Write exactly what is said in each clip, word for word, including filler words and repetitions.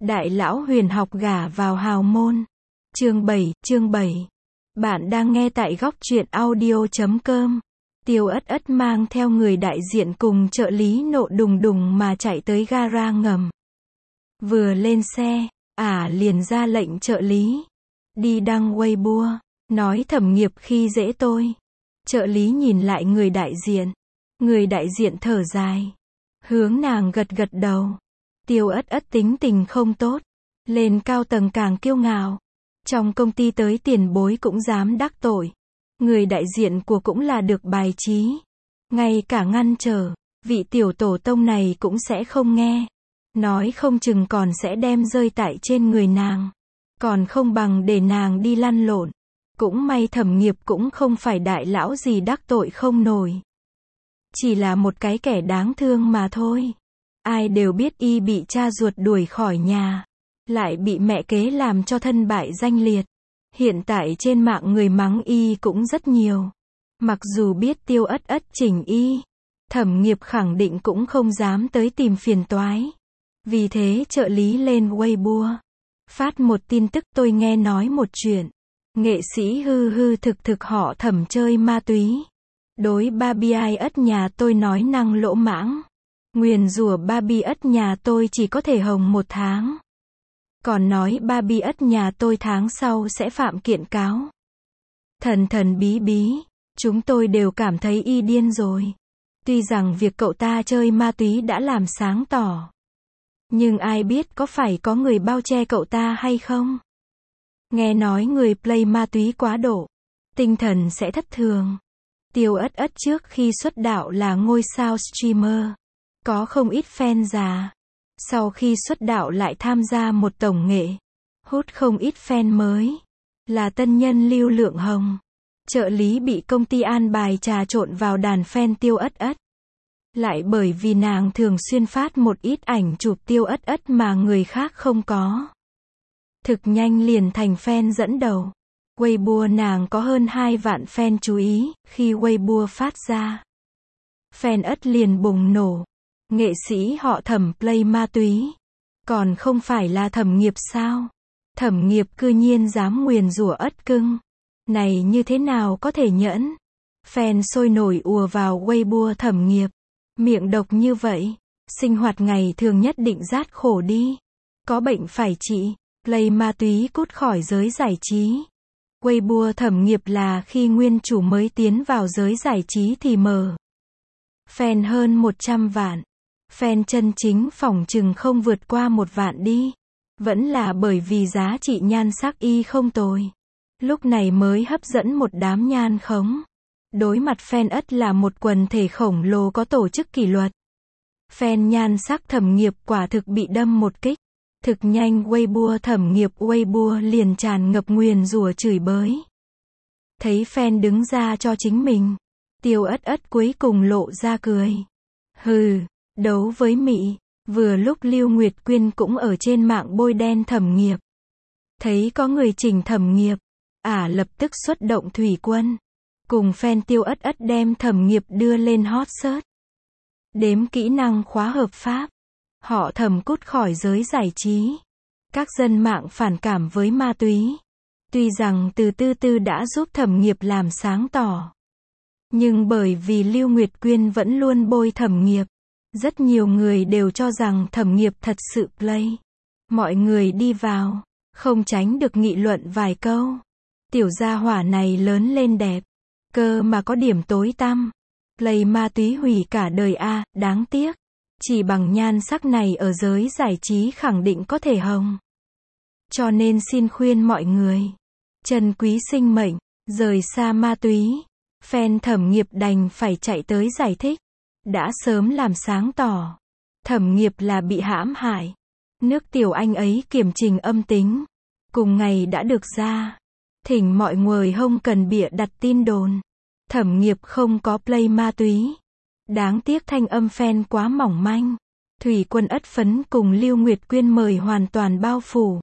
Đại lão huyền học gả vào hào môn. Chương bảy, chương bảy. Bạn đang nghe tại góc truyện audio chấm com. Tiêu Ất Ất mang theo người đại diện cùng trợ lý nộ đùng đùng mà chạy tới gara ngầm. Vừa lên xe, ả à liền ra lệnh trợ lý. Đi đăng Weibo, nói Thẩm Nghiệp khi dễ tôi. Trợ lý nhìn lại người đại diện. Người đại diện thở dài. Hướng nàng gật gật đầu. Tiêu Ất Ất tính tình không tốt. Lên cao tầng càng kiêu ngạo. Trong công ty tới tiền bối cũng dám đắc tội. Người đại diện của cũng là được bài trí. Ngay cả ngăn trở, vị tiểu tổ tông này cũng sẽ không nghe. Nói không chừng còn sẽ đem rơi tại trên người nàng. Còn không bằng để nàng đi lăn lộn. Cũng may Thẩm Nghiệp cũng không phải đại lão gì đắc tội không nổi. Chỉ là một cái kẻ đáng thương mà thôi. Ai đều biết y bị cha ruột đuổi khỏi nhà. Lại bị mẹ kế làm cho thân bại danh liệt. Hiện tại trên mạng người mắng y cũng rất nhiều. Mặc dù biết Tiêu Ất Ất chỉnh y, Thẩm Nghiệp khẳng định cũng không dám tới tìm phiền toái. Vì thế trợ lý lên Weibo. Phát một tin tức tôi nghe nói một chuyện. Nghệ sĩ hư hư thực thực họ Thẩm chơi ma túy. Đối Barbie Ất nhà tôi nói năng lỗ mãng. Nguyền rủa Barbie Ất nhà tôi chỉ có thể hồng một tháng. Còn nói Barbie Ất nhà tôi tháng sau sẽ phạm kiện cáo. Thần thần bí bí, chúng tôi đều cảm thấy y điên rồi. Tuy rằng việc cậu ta chơi ma túy đã làm sáng tỏ. Nhưng ai biết có phải có người bao che cậu ta hay không? Nghe nói người play ma túy quá độ, tinh thần sẽ thất thường. Tiêu Ất Ất trước khi xuất đạo là ngôi sao streamer. Có không ít fan già. Sau khi xuất đạo lại tham gia một tổng nghệ. Hút không ít fan mới. Là tân nhân Lưu Lượng Hồng. Trợ lý bị công ty an bài trà trộn vào đàn fan Tiêu Ất Ất. Lại bởi vì nàng thường xuyên phát một ít ảnh chụp Tiêu Ất Ất mà người khác không có. Thực nhanh liền thành fan dẫn đầu. Weibo nàng có hơn hai vạn fan chú ý, khi Weibo phát ra. Fan Ất liền bùng nổ. Nghệ sĩ họ Thẩm play ma túy. Còn không phải là Thẩm Nghiệp sao? Thẩm Nghiệp cư nhiên dám nguyền rủa Ất cưng. Này như thế nào có thể nhẫn? Fan sôi nổi ùa vào Weibo Thẩm Nghiệp. Miệng độc như vậy. Sinh hoạt ngày thường nhất định rát khổ đi. Có bệnh phải trị. Play ma túy cút khỏi giới giải trí. Weibo Thẩm Nghiệp là khi nguyên chủ mới tiến vào giới giải trí thì mở. Fan hơn một trăm vạn. Fan chân chính phỏng chừng không vượt qua một vạn đi. Vẫn là bởi vì giá trị nhan sắc y không tồi. Lúc này mới hấp dẫn một đám nhan khống. Đối mặt fan Ất là một quần thể khổng lồ có tổ chức kỷ luật. Fan nhan sắc Thẩm Nghiệp quả thực bị đâm một kích. Thực nhanh Weibo Thẩm Nghiệp Weibo liền tràn ngập nguyền rủa chửi bới. Thấy fan đứng ra cho chính mình. Tiêu Ất Ất cuối cùng lộ ra cười. Hừ, đấu với mị. Vừa lúc Lưu Nguyệt Quyên cũng ở trên mạng bôi đen Thẩm Nghiệp. Thấy có người chỉnh Thẩm Nghiệp. Ả à, lập tức xuất động thủy quân. Cùng fan Tiêu Ất Ất đem Thẩm Nghiệp đưa lên hot search. Đếm kỹ năng khóa hợp pháp. Họ Thẩm cút khỏi giới giải trí. Các dân mạng phản cảm với ma túy. Tuy rằng từ tư tư đã giúp Thẩm Nghiệp làm sáng tỏ. Nhưng bởi vì Lưu Nguyệt Quyên vẫn luôn bôi Thẩm Nghiệp. Rất nhiều người đều cho rằng Thẩm Nghiệp thật sự play. Mọi người đi vào. Không tránh được nghị luận vài câu. Tiểu gia hỏa này lớn lên đẹp. Cơ mà có điểm tối tăm. Play ma túy hủy cả đời a, à, đáng tiếc. Chỉ bằng nhan sắc này ở giới giải trí khẳng định có thể hồng. Cho nên xin khuyên mọi người. Trân quý sinh mệnh. Rời xa ma túy. Fan Thẩm Nghiệp đành phải chạy tới giải thích. Đã sớm làm sáng tỏ. Thẩm Nghiệp là bị hãm hại. Nước tiểu anh ấy kiểm trình âm tính. Cùng ngày đã được ra. Thỉnh mọi người không cần bịa đặt tin đồn. Thẩm Nghiệp không có play ma túy. Đáng tiếc thanh âm fan quá mỏng manh. Thủy quân Ất phấn cùng Lưu Nguyệt Quyên mời hoàn toàn bao phủ.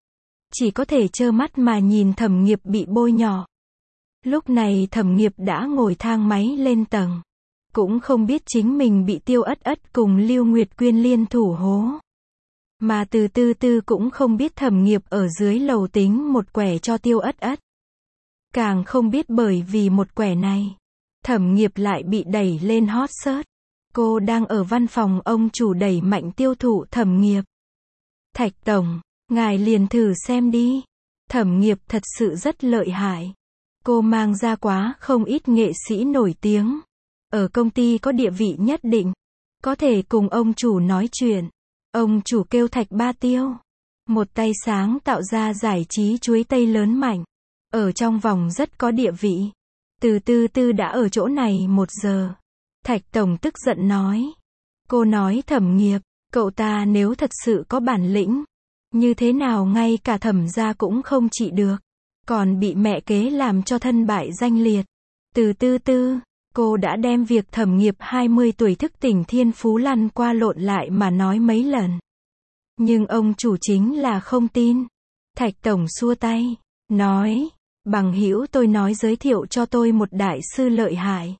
Chỉ có thể trơ mắt mà nhìn Thẩm Nghiệp bị bôi nhọ. Lúc này Thẩm Nghiệp đã ngồi thang máy lên tầng. Cũng không biết chính mình bị Tiêu Ất Ất cùng Lưu Nguyệt Quyên liên thủ hố. Mà từ tư tư cũng không biết Thẩm Nghiệp ở dưới lầu tính một quẻ cho Tiêu Ất Ất. Càng không biết bởi vì một quẻ này, Thẩm Nghiệp lại bị đẩy lên hot search. Cô đang ở văn phòng ông chủ đẩy mạnh tiêu thụ Thẩm Nghiệp. Thạch Tổng, ngài liền thử xem đi. Thẩm Nghiệp thật sự rất lợi hại. Cô mang ra quá không ít nghệ sĩ nổi tiếng. Ở công ty có địa vị nhất định. Có thể cùng ông chủ nói chuyện. Ông chủ kêu Thạch Ba Tiêu. Một tay sáng tạo ra giải trí chuối tây lớn mạnh. Ở trong vòng rất có địa vị. Từ tư tư đã ở chỗ này một giờ. Thạch Tổng tức giận nói. Cô nói Thẩm Nghiệp, cậu ta nếu thật sự có bản lĩnh, như thế nào ngay cả Thẩm gia cũng không trị được. Còn bị mẹ kế làm cho thân bại danh liệt. Từ tư tư, cô đã đem việc Thẩm Nghiệp hai mươi tuổi thức tỉnh thiên phú lăn qua lộn lại mà nói mấy lần. Nhưng ông chủ chính là không tin. Thạch Tổng xua tay, nói, bằng hữu tôi nói giới thiệu cho tôi một đại sư lợi hại.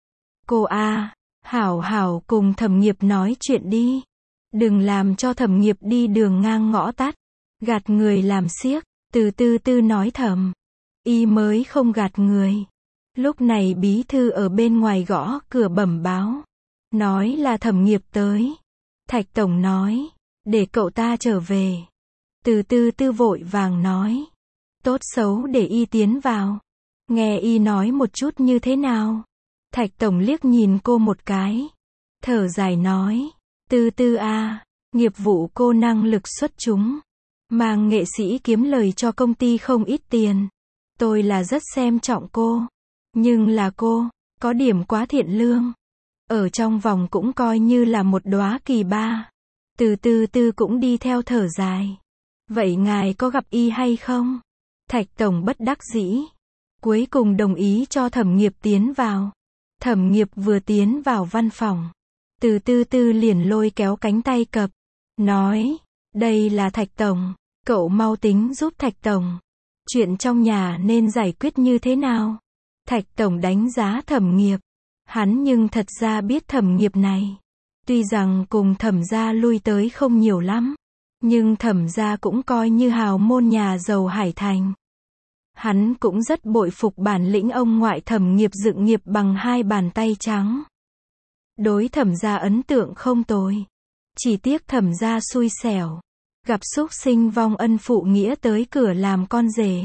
Cô a, hảo hảo cùng Thẩm Nghiệp nói chuyện đi. Đừng làm cho Thẩm Nghiệp đi đường ngang ngõ tắt. Gạt người làm xiếc. Từ tư tư nói thầm. Y mới không gạt người. Lúc này bí thư ở bên ngoài gõ cửa bẩm báo. Nói là Thẩm Nghiệp tới. Thạch Tổng nói, để cậu ta trở về. Từ tư tư vội vàng nói. Tốt xấu để Y tiến vào. Nghe Y nói một chút như thế nào. Thạch Tổng liếc nhìn cô một cái. Thở dài nói. Tư tư a, nghiệp vụ cô năng lực xuất chúng. Mang nghệ sĩ kiếm lời cho công ty không ít tiền. Tôi là rất xem trọng cô. Nhưng là cô, có điểm quá thiện lương. Ở trong vòng cũng coi như là một đóa kỳ ba. Từ tư tư cũng đi theo thở dài. Vậy ngài có gặp Y hay không? Thạch Tổng bất đắc dĩ. Cuối cùng đồng ý cho Thẩm Nghiệp tiến vào. Thẩm Nghiệp vừa tiến vào văn phòng. Từ tư tư liền lôi kéo cánh tay cập. Nói, đây là Thạch Tổng. Cậu mau tính giúp Thạch Tổng. Chuyện trong nhà nên giải quyết như thế nào? Thạch Tổng đánh giá Thẩm Nghiệp. Hắn nhưng thật ra biết Thẩm Nghiệp này. Tuy rằng cùng Thẩm gia lui tới không nhiều lắm. Nhưng Thẩm gia cũng coi như hào môn nhà giàu Hải Thành. Hắn cũng rất bội phục bản lĩnh ông ngoại Thẩm Nghiệp dựng nghiệp bằng hai bàn tay trắng. Đối Thẩm gia ấn tượng không tồi. Chỉ tiếc Thẩm gia xui xẻo. Gặp súc sinh vong ân phụ nghĩa tới cửa làm con rể.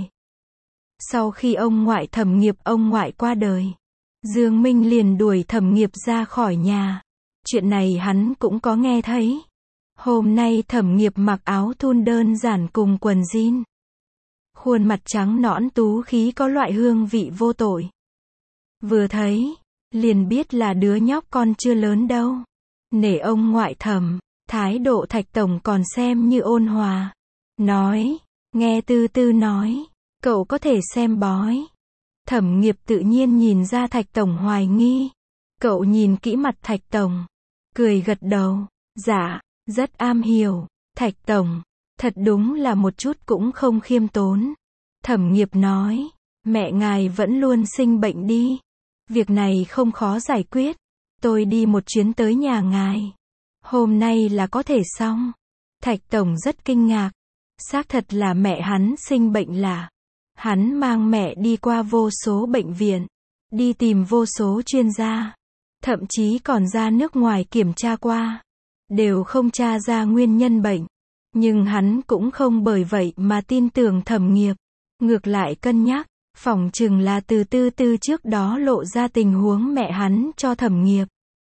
Sau khi ông ngoại Thẩm Nghiệp ông ngoại qua đời, Dương Minh liền đuổi Thẩm Nghiệp ra khỏi nhà. Chuyện này hắn cũng có nghe thấy. Hôm nay Thẩm Nghiệp mặc áo thun đơn giản cùng quần jean. Khuôn mặt trắng nõn tú khí có loại hương vị vô tội. Vừa thấy, liền biết là đứa nhóc con chưa lớn đâu. Nể ông ngoại Thẩm, thái độ Thạch Tổng còn xem như ôn hòa. Nói, nghe tư tư nói, cậu có thể xem bói. Thẩm Nghiệp tự nhiên nhìn ra Thạch Tổng hoài nghi. Cậu nhìn kỹ mặt Thạch Tổng, cười gật đầu, dạ, rất am hiểu. Thạch Tổng, thật đúng là một chút cũng không khiêm tốn. Thẩm Nghiệp nói, mẹ ngài vẫn luôn sinh bệnh đi. Việc này không khó giải quyết. Tôi đi một chuyến tới nhà ngài. Hôm nay là có thể xong. Thạch Tổng rất kinh ngạc. Xác thật là mẹ hắn sinh bệnh lạ. Hắn mang mẹ đi qua vô số bệnh viện. Đi tìm vô số chuyên gia. Thậm chí còn ra nước ngoài kiểm tra qua. Đều không tra ra nguyên nhân bệnh. Nhưng hắn cũng không bởi vậy mà tin tưởng Thẩm Nghiệp. Ngược lại cân nhắc. Phỏng chừng là từ tư tư trước đó lộ ra tình huống mẹ hắn cho Thẩm Nghiệp.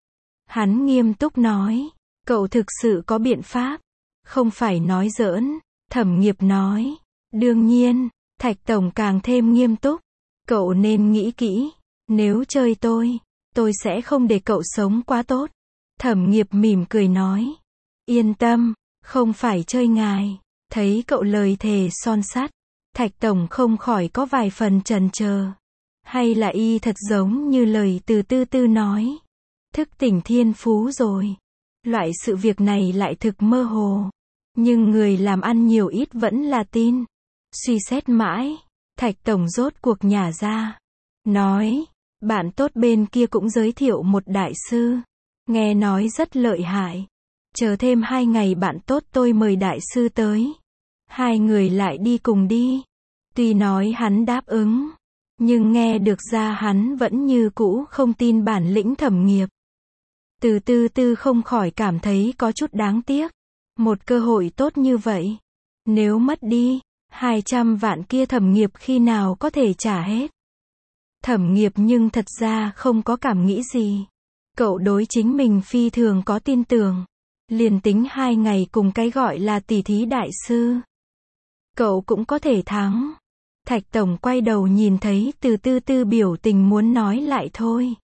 Hắn nghiêm túc nói. Cậu thực sự có biện pháp. Không phải nói giỡn. Thẩm Nghiệp nói. Đương nhiên. Thạch Tổng càng thêm nghiêm túc. Cậu nên nghĩ kỹ. Nếu chơi tôi, tôi sẽ không để cậu sống quá tốt. Thẩm Nghiệp mỉm cười nói. Yên tâm, không phải chơi ngài. Thấy cậu lời thề son sắt. Thạch Tổng không khỏi có vài phần chần chờ. Hay là y thật giống như lời từ tư tư nói. Thức tỉnh thiên phú rồi. Loại sự việc này lại thực mơ hồ. Nhưng người làm ăn nhiều ít vẫn là tin. Suy xét mãi. Thạch Tổng rốt cuộc nhả ra. Nói. Bạn tốt bên kia cũng giới thiệu một đại sư. Nghe nói rất lợi hại. chờ thêm hai ngày bạn tốt tôi mời đại sư tới. Hai người lại đi cùng đi. Tuy nói hắn đáp ứng, nhưng nghe được ra hắn vẫn như cũ không tin bản lĩnh Thẩm Nghiệp. Từ Tư Tư không khỏi cảm thấy có chút đáng tiếc. Một cơ hội tốt như vậy, nếu mất đi, hai trăm vạn kia Thẩm Nghiệp khi nào có thể trả hết. Thẩm Nghiệp nhưng thật ra không có cảm nghĩ gì. Cậu đối chính mình phi thường có tin tưởng. Liền tính hai ngày cùng cái gọi là tỷ thí đại sư, cậu cũng có thể thắng. Thạch Tổng quay đầu nhìn thấy Từ Tư Tư biểu tình muốn nói lại thôi.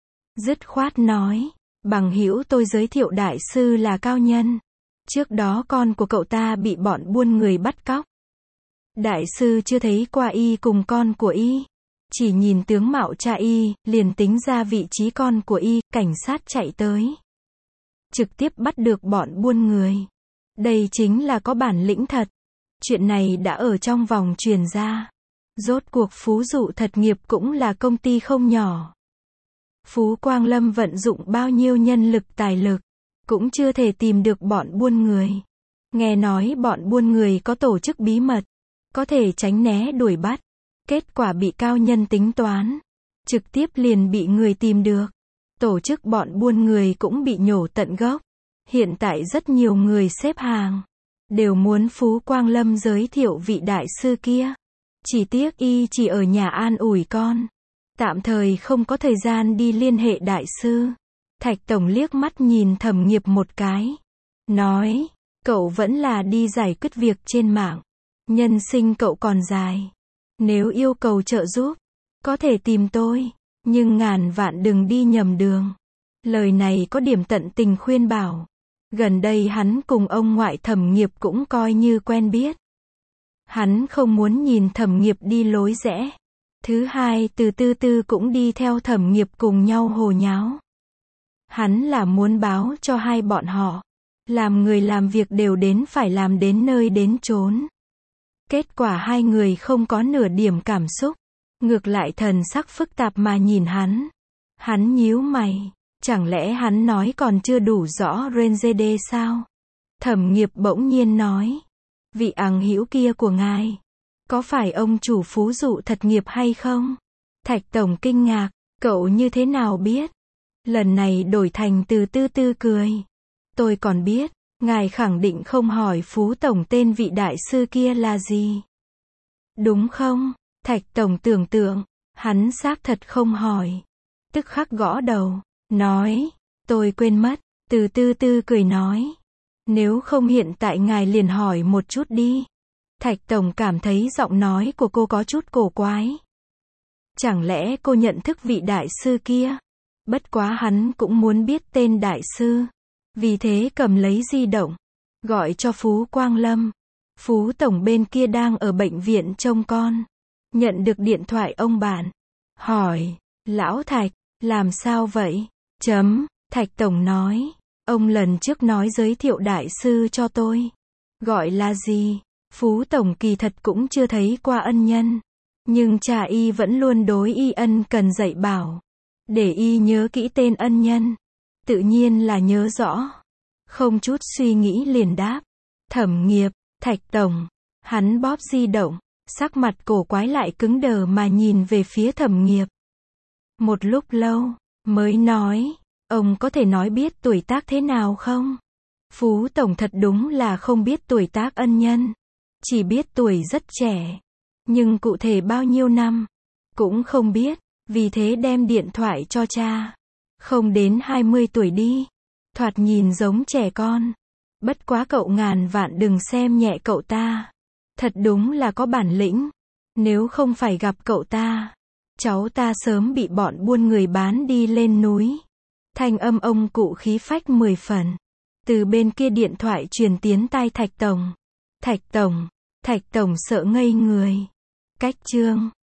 Dứt khoát nói, bằng hữu tôi giới thiệu đại sư là Cao Nhân. Trước đó con của cậu ta bị bọn buôn người bắt cóc. Đại sư chưa thấy qua y cùng con của y. Chỉ nhìn tướng mạo cha y, liền tính ra vị trí con của y, cảnh sát chạy tới. Trực tiếp bắt được bọn buôn người. Đây chính là có bản lĩnh thật. Chuyện này đã ở trong vòng truyền ra. Rốt cuộc Phú Dụ Thật Nghiệp cũng là công ty không nhỏ. Phú Quang Lâm vận dụng bao nhiêu nhân lực tài lực, cũng chưa thể tìm được bọn buôn người. Nghe nói bọn buôn người có tổ chức bí mật, có thể tránh né đuổi bắt. Kết quả bị Cao Nhân tính toán, trực tiếp liền bị người tìm được. Tổ chức bọn buôn người cũng bị nhổ tận gốc. Hiện tại rất nhiều người xếp hàng, đều muốn Phú Quang Lâm giới thiệu vị đại sư kia. Chỉ tiếc y chỉ ở nhà an ủi con, tạm thời không có thời gian đi liên hệ đại sư. Thạch Tổng liếc mắt nhìn Thẩm Nghiệp một cái, nói, cậu vẫn là đi giải quyết việc trên mạng. Nhân sinh cậu còn dài. Nếu yêu cầu trợ giúp, có thể tìm tôi, nhưng ngàn vạn đừng đi nhầm đường. Lời này có điểm tận tình khuyên bảo. Gần đây hắn cùng ông ngoại Thẩm Nghiệp cũng coi như quen biết. Hắn không muốn nhìn Thẩm Nghiệp đi lối rẽ. Thứ hai, Từ Tư Tư cũng đi theo Thẩm Nghiệp cùng nhau hồ nháo. Hắn là muốn báo cho hai bọn họ, làm người làm việc đều đến phải làm đến nơi đến chốn. Kết quả hai người không có nửa điểm cảm xúc, ngược lại thần sắc phức tạp mà nhìn hắn. Hắn nhíu mày, chẳng lẽ hắn nói còn chưa đủ rõ Renzede sao? Thẩm Nghiệp bỗng nhiên nói, vị ằng hữu kia của ngài, có phải ông chủ Phú Dụ Thật Nghiệp hay không? Thạch Tổng kinh ngạc, cậu như thế nào biết? Lần này đổi thành Từ Tư Tư cười. Tôi còn biết, ngài khẳng định không hỏi Phú Tổng tên vị đại sư kia là gì. Đúng không? Thạch Tổng tưởng tượng, hắn xác thật không hỏi. Tức khắc gõ đầu, nói, tôi quên mất. Từ Tư Tư cười nói, nếu không hiện tại ngài liền hỏi một chút đi. Thạch Tổng cảm thấy giọng nói của cô có chút cổ quái. Chẳng lẽ cô nhận thức vị đại sư kia? Bất quá hắn cũng muốn biết tên đại sư. Vì thế cầm lấy di động, gọi cho Phú Quang Lâm. Phú Tổng bên kia đang ở bệnh viện trông con. Nhận được điện thoại ông bạn. Hỏi, Lão Thạch, làm sao vậy? Chấm, Thạch Tổng nói, ông lần trước nói giới thiệu đại sư cho tôi. Gọi là gì? Phú Tổng kỳ thật cũng chưa thấy qua ân nhân. Nhưng cha y vẫn luôn đối y ân cần dạy bảo. Để y nhớ kỹ tên ân nhân. Tự nhiên là nhớ rõ. Không chút suy nghĩ liền đáp. Thẩm Nghiệp, Thạch Tổng. Hắn bóp di động, sắc mặt cổ quái lại cứng đờ mà nhìn về phía Thẩm Nghiệp. Một lúc lâu, mới nói, ông có thể nói biết tuổi tác thế nào không? Phú Tổng thật đúng là không biết tuổi tác ân nhân. Chỉ biết tuổi rất trẻ. Nhưng cụ thể bao nhiêu năm, cũng không biết. Vì thế đem điện thoại cho cha. Không đến hai mươi tuổi đi. Thoạt nhìn giống trẻ con. Bất quá cậu ngàn vạn đừng xem nhẹ cậu ta. Thật đúng là có bản lĩnh. Nếu không phải gặp cậu ta, cháu ta sớm bị bọn buôn người bán đi lên núi. Thanh âm ông cụ khí phách mười phần. Từ bên kia điện thoại truyền tiến tai Thạch Tổng. Thạch Tổng, Thạch Tổng sợ ngây người. Cách chương